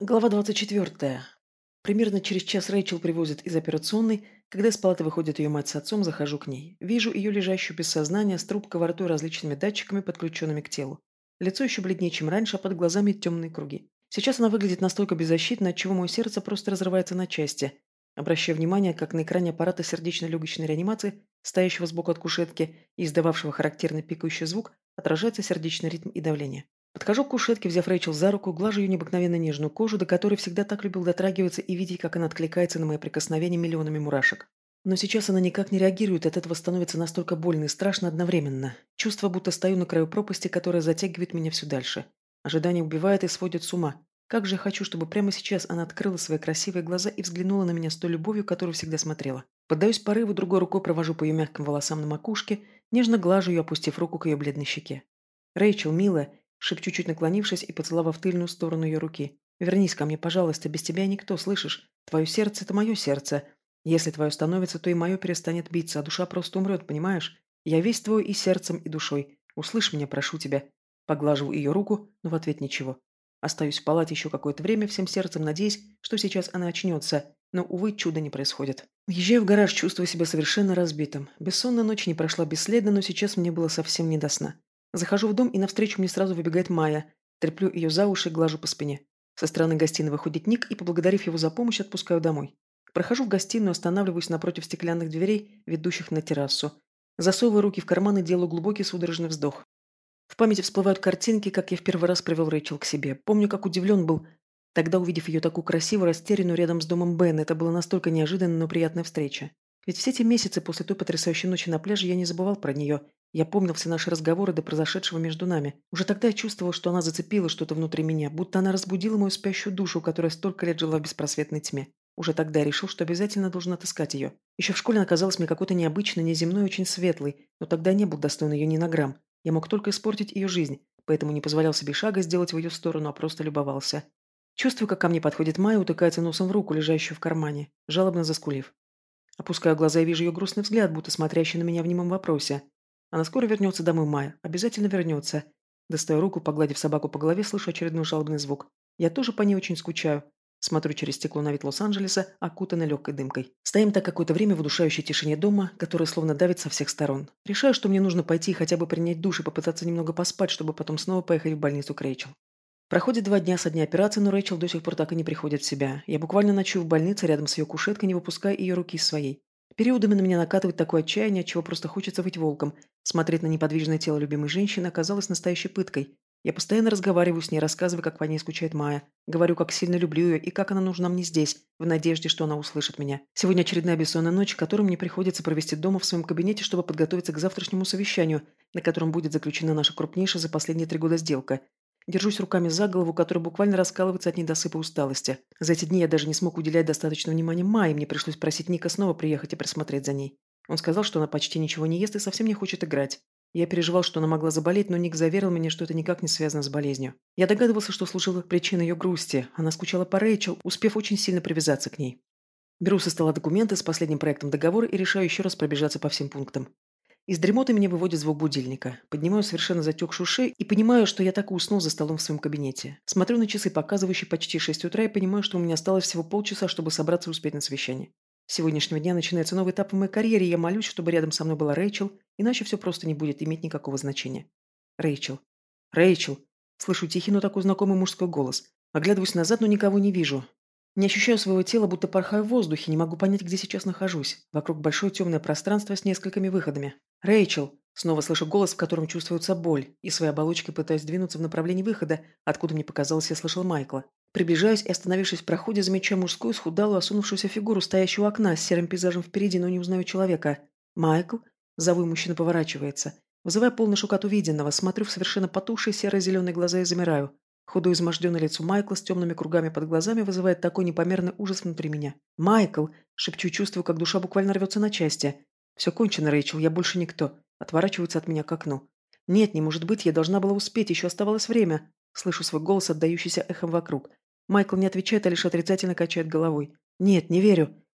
Глава 24. Примерно через час Рэйчел привозят из операционной. Когда из палаты выходит ее мать с отцом, захожу к ней. Вижу ее лежащую без сознания, с трубкой во рту и различными датчиками, подключенными к телу. Лицо еще бледнее, чем раньше, а под глазами темные круги. Сейчас она выглядит настолько беззащитно, отчего мое сердце просто разрывается на части. Обращаю внимание, как на экране аппарата сердечно-легочной реанимации, стоящего сбоку от кушетки и издававшего характерный пикающий звук, отражается сердечный ритм и давление. Подхожу к кушетке, взяв Рэйчел за руку, глажу ее необыкновенно нежную кожу, до которой всегда так любил дотрагиваться и видеть, как она откликается на мои прикосновения миллионами мурашек. Но сейчас она никак не реагирует, от этого становится настолько больно и страшно одновременно. Чувство, будто стою на краю пропасти, которая затягивает меня все дальше. Ожидание убивает и сводит с ума. Как же я хочу, чтобы прямо сейчас она открыла свои красивые глаза и взглянула на меня с той любовью, которую всегда смотрела. Поддаюсь порыву, другой рукой провожу по ее мягким волосам на макушке, нежно глажу ее, опустив руку к ее бледной щеке. «Рэйчел, милая», шепчу, чуть наклонившись и поцеловав тыльную сторону ее руки. «Вернись ко мне, пожалуйста, без тебя я никто, слышишь? Твое сердце – это мое сердце. Если твое становится, то и мое перестанет биться, а душа просто умрет, понимаешь? Я весь твой и сердцем, и душой. Услышь меня, прошу тебя». Поглаживаю ее руку, но в ответ ничего. Остаюсь в палате еще какое-то время, всем сердцем надеясь, что сейчас она очнется, но, увы, чуда не происходит. Въезжаю в гараж, чувствую себя совершенно разбитым. Бессонная ночь не прошла бесследно, но сейчас мне было совсем не до сна. Захожу в дом, и навстречу мне сразу выбегает Майя. Треплю ее за уши и глажу по спине. Со стороны гостиной выходит Ник, и, поблагодарив его за помощь, отпускаю домой. Прохожу в гостиную, останавливаюсь напротив стеклянных дверей, ведущих на террасу. Засовываю руки в карман и делаю глубокий судорожный вздох. В памяти всплывают картинки, как я в первый раз привел Рэйчел к себе. Помню, как удивлен был, тогда увидев ее такую красивую, растерянную рядом с домом Бен. Это было настолько неожиданно, но приятная встреча. Ведь все эти месяцы после той потрясающей ночи на пляже я не забывал про нее. Я помнил все наши разговоры до произошедшего между нами. Уже тогда я чувствовал, что она зацепила что-то внутри меня, будто она разбудила мою спящую душу, которая столько лет жила в беспросветной тьме. Уже тогда я решил, что обязательно должен отыскать ее. Еще в школе она казалась мне какой-то необычной, неземной, очень светлой, но тогда не был достоин ее ни на грамм. Я мог только испортить ее жизнь, поэтому не позволял себе шага сделать в ее сторону, а просто любовался. Чувствую, как ко мне подходит Майя, утыкается носом в руку, лежащую в кармане, жалобно заскулив. Опускаю глаза и вижу ее грустный взгляд, будто смотрящий на меня в немом вопросе. Она скоро вернется домой, Майя. Обязательно вернется. Достаю руку, погладив собаку по голове, слышу очередной жалобный звук. Я тоже по ней очень скучаю. Смотрю через стекло на вид Лос-Анджелеса, окутанный легкой дымкой. Стоим так какое-то время в удушающей тишине дома, которая словно давит со всех сторон. Решаю, что мне нужно пойти и хотя бы принять душ и попытаться немного поспать, чтобы потом снова поехать в больницу к Рэйчел. Проходит 2 дня со дня операции, но Рэйчел до сих пор так и не приходит в себя. Я буквально ночую в больнице рядом с ее кушеткой, не выпуская ее руки из своей. Периодами на меня накатывает такое отчаяние, от чего просто хочется быть волком. Смотреть на неподвижное тело любимой женщины оказалось настоящей пыткой. Я постоянно разговариваю с ней, рассказываю, как по ней скучает Майя. Говорю, как сильно люблю ее и как она нужна мне здесь, в надежде, что она услышит меня. Сегодня очередная бессонная ночь, которую мне приходится провести дома в своем кабинете, чтобы подготовиться к завтрашнему совещанию, на котором будет заключена наша крупнейшая за последние 3 года сделка. Держусь руками за голову, которая буквально раскалывается от недосыпа усталости. За эти дни я даже не смог уделять достаточно внимания Майе, мне пришлось просить Ника снова приехать и присмотреть за ней. Он сказал, что она почти ничего не ест и совсем не хочет играть. Я переживал, что она могла заболеть, но Ник заверил меня, что это никак не связано с болезнью. Я догадывался, что служило причиной ее грусти. Она скучала по Рэйчел, успев очень сильно привязаться к ней. Беру со стола документы с последним проектом договора и решаю еще раз пробежаться по всем пунктам. Из дремоты меня выводит звук будильника. Поднимаю совершенно затекшую шею и понимаю, что я так и уснул за столом в своем кабинете. Смотрю на часы, показывающие почти 6 утра, и понимаю, что у меня осталось всего полчаса, чтобы собраться и успеть на совещание. С сегодняшнего дня начинается новый этап в моей карьере, и я молюсь, чтобы рядом со мной была Рэйчел, иначе все просто не будет иметь никакого значения. Рэйчел. Рэйчел. Слышу тихий, но такой знакомый мужской голос. Оглядываюсь назад, но никого не вижу. Не ощущаю своего тела, будто порхаю в воздухе, не могу понять, где сейчас нахожусь. Вокруг большое темное пространство с несколькими выходами. «Рэйчел!» Снова слышу голос, в котором чувствуется боль, и своей оболочкой пытаюсь двинуться в направлении выхода, откуда мне показалось, я слышал Майкла. Приближаюсь и, остановившись в проходе, замечаю мужскую, схудалую, осунувшуюся фигуру, стоящую у окна, с серым пейзажем впереди, но не узнаю человека. «Майкл?» Зову, и мужчина поворачивается. Вызывая полный шок от увиденного, смотрю в совершенно потухшие серо-зеленые глаза и замираю. Худое изможденное лицо Майкла с темными кругами под глазами вызывает такой непомерный ужас внутри меня. «Майкл!» – шепчу, чувствую, как душа буквально рвется на части. «Все кончено, Рэйчел, я больше никто». Отворачивается от меня к окну. «Нет, не может быть, я должна была успеть, еще оставалось время». Слышу свой голос, отдающийся эхом вокруг. Майкл не отвечает, а лишь отрицательно качает головой. «Нет, не верю».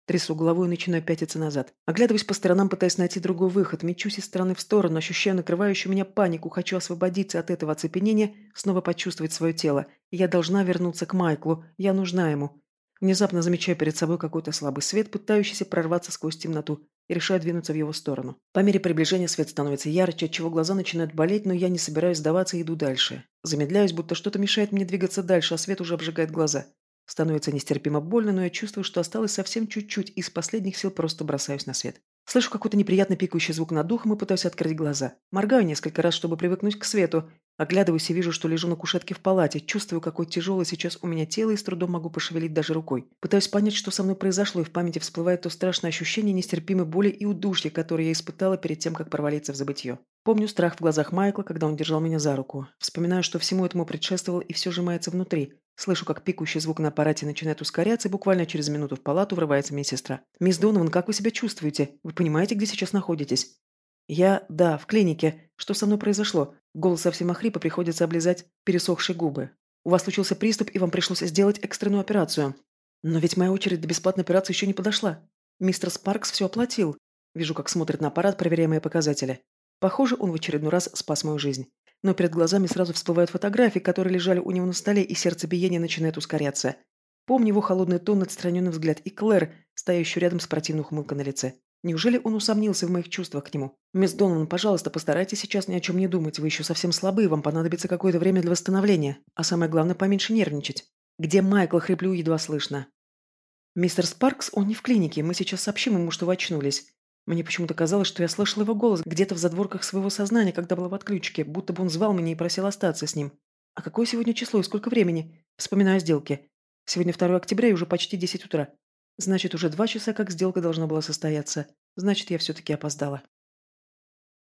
Трясу головой и начинаю пятиться назад. Оглядываюсь по сторонам, пытаясь найти другой выход. Мечусь из стороны в сторону, ощущаю накрывающую меня панику. Хочу освободиться от этого оцепенения, снова почувствовать свое тело. Я должна вернуться к Майклу. Я нужна ему. Внезапно замечаю перед собой какой-то слабый свет, пытающийся прорваться сквозь темноту, и решаю двинуться в его сторону. По мере приближения свет становится ярче, отчего глаза начинают болеть, но я не собираюсь сдаваться и иду дальше. Замедляюсь, будто что-то мешает мне двигаться дальше, а свет уже обжигает глаза. Становится нестерпимо больно, но я чувствую, что осталось совсем чуть-чуть, и из последних сил просто бросаюсь на свет. Слышу какой-то неприятный пикающий звук над ухом и пытаюсь открыть глаза. Моргаю несколько раз, чтобы привыкнуть к свету. Оглядываюсь и вижу, что лежу на кушетке в палате. Чувствую, какое тяжелое сейчас у меня тело, и с трудом могу пошевелить даже рукой. Пытаюсь понять, что со мной произошло, и в памяти всплывает то страшное ощущение нестерпимой боли и удушья, которое я испытала перед тем, как провалиться в забытье. Помню страх в глазах Майкла, когда он держал меня за руку. Вспоминаю, что всему этому предшествовало, и все сжимается внутри. Слышу, как пикающий звук на аппарате начинает ускоряться, и буквально через минуту в палату врывается медсестра. «Мисс Донован, как вы себя чувствуете? Вы понимаете, где сейчас находитесь?» Да, в клинике. Что со мной произошло? Голос совсем охрип, и приходится облизать пересохшие губы. У вас случился приступ, и вам пришлось сделать экстренную операцию. Но ведь моя очередь до бесплатной операции еще не подошла. Мистер Спаркс все оплатил. Вижу, как смотрит на аппарат, проверяя мои показатели. Похоже, он в очередной раз спас мою жизнь. Но перед глазами сразу всплывают фотографии, которые лежали у него на столе, и сердцебиение начинает ускоряться. Помню его холодный тон, отстраненный взгляд, и Клэр, стоящую рядом с противной ухмылкой на лице. Неужели он усомнился в моих чувствах к нему? «Мисс Донован, пожалуйста, постарайтесь сейчас ни о чем не думать. Вы еще совсем слабы, вам понадобится какое-то время для восстановления. А самое главное, поменьше нервничать». «Где Майкл?» — хриплю, едва слышно. «Мистер Спаркс, он не в клинике. Мы сейчас сообщим ему, что вы очнулись». Мне почему-то казалось, что я слышала его голос где-то в задворках своего сознания, когда была в отключке, будто бы он звал меня и просил остаться с ним. А какое сегодня число и сколько времени? Вспоминаю о сделке. Сегодня 2 октября и уже почти 10 утра. Значит, уже 2 часа, как сделка должна была состояться. Значит, я все-таки опоздала.